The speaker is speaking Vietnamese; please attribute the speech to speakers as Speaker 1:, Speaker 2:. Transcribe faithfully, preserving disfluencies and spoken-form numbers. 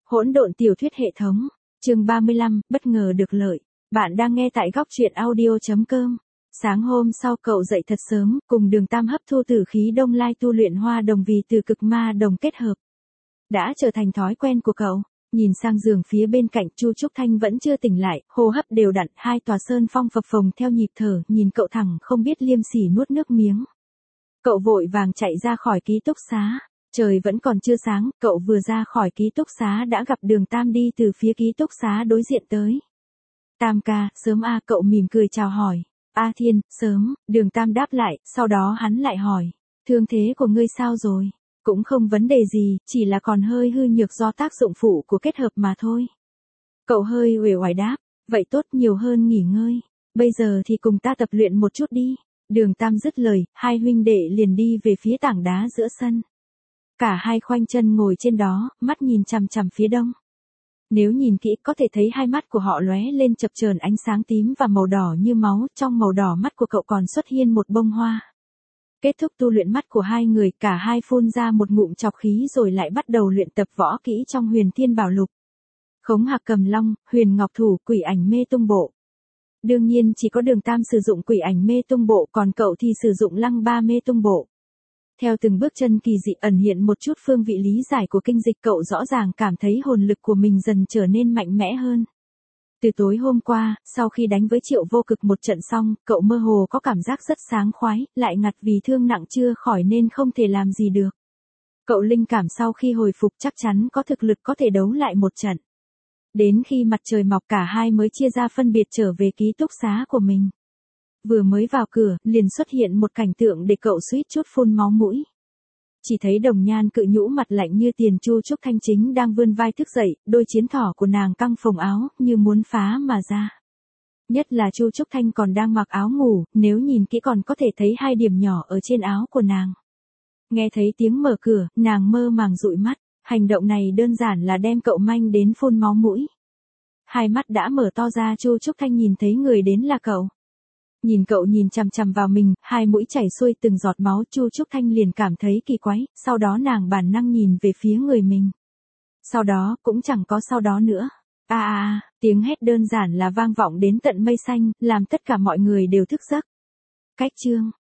Speaker 1: Hỗn độn tiểu thuyết hệ thống, chương ba mươi lăm, bất ngờ được lợi. Bạn đang nghe tại góc truyện audio chấm com. Sáng hôm sau cậu dậy thật sớm, cùng Đường Tam hấp thu tử khí đông lai tu luyện hoa đồng vì từ cực ma đồng kết hợp. Đã trở thành thói quen của cậu. Nhìn sang giường phía bên cạnh, Chu Trúc Thanh vẫn chưa tỉnh lại, hô hấp đều đặn, hai tòa sơn phong phập phồng theo nhịp thở, nhìn cậu thẳng không biết liêm sỉ nuốt nước miếng. Cậu vội vàng chạy ra khỏi ký túc xá. Trời vẫn còn chưa sáng, cậu vừa ra khỏi ký túc xá đã gặp Đường Tam đi từ phía ký túc xá đối diện tới. Tam ca, sớm a, cậu mỉm cười chào hỏi. A Thiên, sớm, Đường Tam đáp lại, sau đó hắn lại hỏi. Thương thế của ngươi sao rồi? Cũng không vấn đề gì, chỉ là còn hơi hư nhược do tác dụng phụ của kết hợp mà thôi. Cậu hơi uể oải đáp, vậy tốt, nhiều hơn nghỉ ngơi. Bây giờ thì cùng ta tập luyện một chút đi. Đường Tam dứt lời, hai huynh đệ liền đi về phía tảng đá giữa sân. Cả hai khoanh chân ngồi trên đó, mắt nhìn chằm chằm phía đông. Nếu nhìn kỹ có thể thấy hai mắt của họ lóe lên chập chờn ánh sáng tím và màu đỏ như máu, trong màu đỏ mắt của cậu còn xuất hiện một bông hoa. Kết thúc tu luyện mắt của hai người, cả hai phun ra một ngụm trọc khí rồi lại bắt đầu luyện tập võ kỹ trong Huyền Thiên Bảo Lục. Khống Hạc Cầm Long, Huyền Ngọc Thủ, Quỷ Ảnh Mê Tung Bộ. Đương nhiên chỉ có Đường Tam sử dụng Quỷ Ảnh Mê Tung Bộ, còn cậu thì sử dụng Lăng Ba Mê Tung Bộ. Theo từng bước chân kỳ dị ẩn hiện một chút phương vị lý giải của kinh dịch, cậu rõ ràng cảm thấy hồn lực của mình dần trở nên mạnh mẽ hơn. Từ tối hôm qua, sau khi đánh với Triệu Vô Cực một trận xong, cậu mơ hồ có cảm giác rất sảng khoái, lại ngặt vì thương nặng chưa khỏi nên không thể làm gì được. Cậu linh cảm sau khi hồi phục chắc chắn có thực lực có thể đấu lại một trận. Đến khi mặt trời mọc cả hai mới chia ra phân biệt trở về ký túc xá của mình. Vừa mới vào cửa, liền xuất hiện một cảnh tượng để cậu suýt chút phun máu mũi. Chỉ thấy Đồng Nhan cự nhũ mặt lạnh như tiền, Chu Trúc Thanh chính đang vươn vai thức dậy, đôi chiến thỏ của nàng căng phồng áo, như muốn phá mà ra. Nhất là Chu Trúc Thanh còn đang mặc áo ngủ, nếu nhìn kỹ còn có thể thấy hai điểm nhỏ ở trên áo của nàng. Nghe thấy tiếng mở cửa, nàng mơ màng dụi mắt, hành động này đơn giản là đem cậu manh đến phun máu mũi. Hai mắt đã mở to ra, Chu Trúc Thanh nhìn thấy người đến là cậu. Nhìn cậu nhìn chằm chằm vào mình, hai mũi chảy xuôi từng giọt máu, Chu Trúc Thanh liền cảm thấy kỳ quái, sau đó nàng bản năng nhìn về phía người mình. Sau đó, cũng chẳng có sau đó nữa. A a a, tiếng hét đơn giản là vang vọng đến tận mây xanh, làm tất cả mọi người đều thức giấc. Cách chương